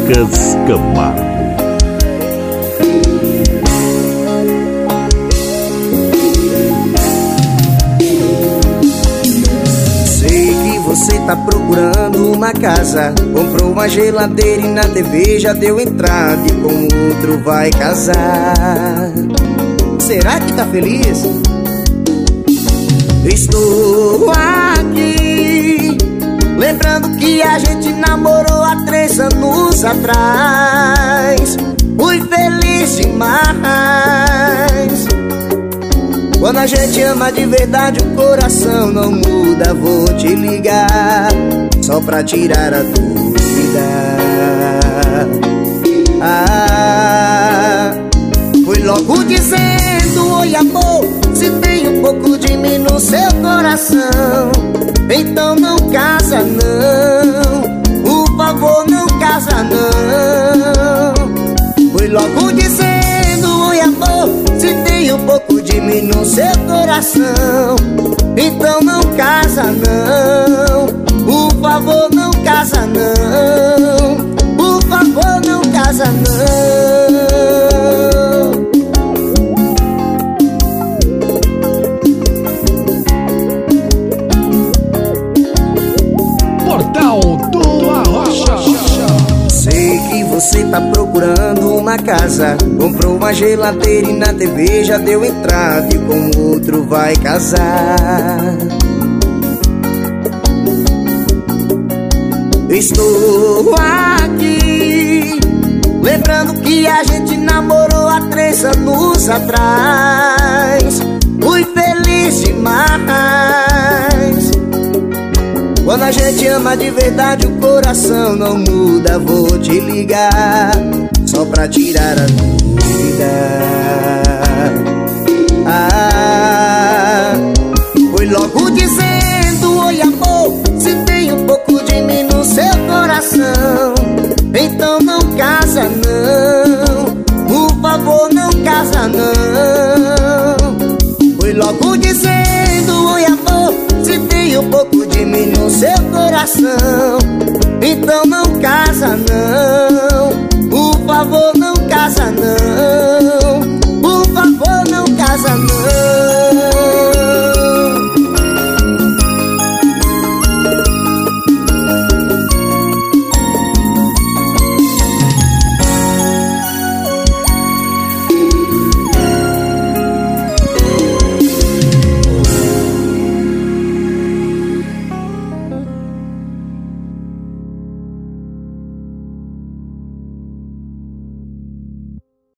Lucas Camargo. Você tá procurando uma casa, comprou uma geladeira e na TV já deu entrada e com outro vai casar. Será que tá feliz? Estou aqui lembrando que a gente namorou há 3 anos atrás. Fui feliz demais. Quando a gente ama de verdade, o coração não muda. Vou te ligar só pra tirar a dúvida. Fui logo dizendo: oi amor, se tem um pouco de mim no seu coração, então não casa não, por favor não casa não. Fui logo dizendo: oi amor, se tem um pouco de mim no seu coração, então não casa não, por favor não casa não, por favor não casa não. Portal do Arrocha. Sei que você tá procurando uma casa, comprou uma geladeira e na TV já deu entrada e com outro vai casar. Estou aqui lembrando que a gente namorou há 3 anos atrás. Fui feliz demais. Quando a gente ama de verdade, o coração não muda. Vou te ligar só pra tirar a dúvida. Fui logo dizendo: oi amor, se tem um pouco de mim no seu coração, então não casa não, por favor não casa não. Fui logo dizendo: oi amor, se tem um pouco de mim no seu coração, então não casa não, por favor não casa não.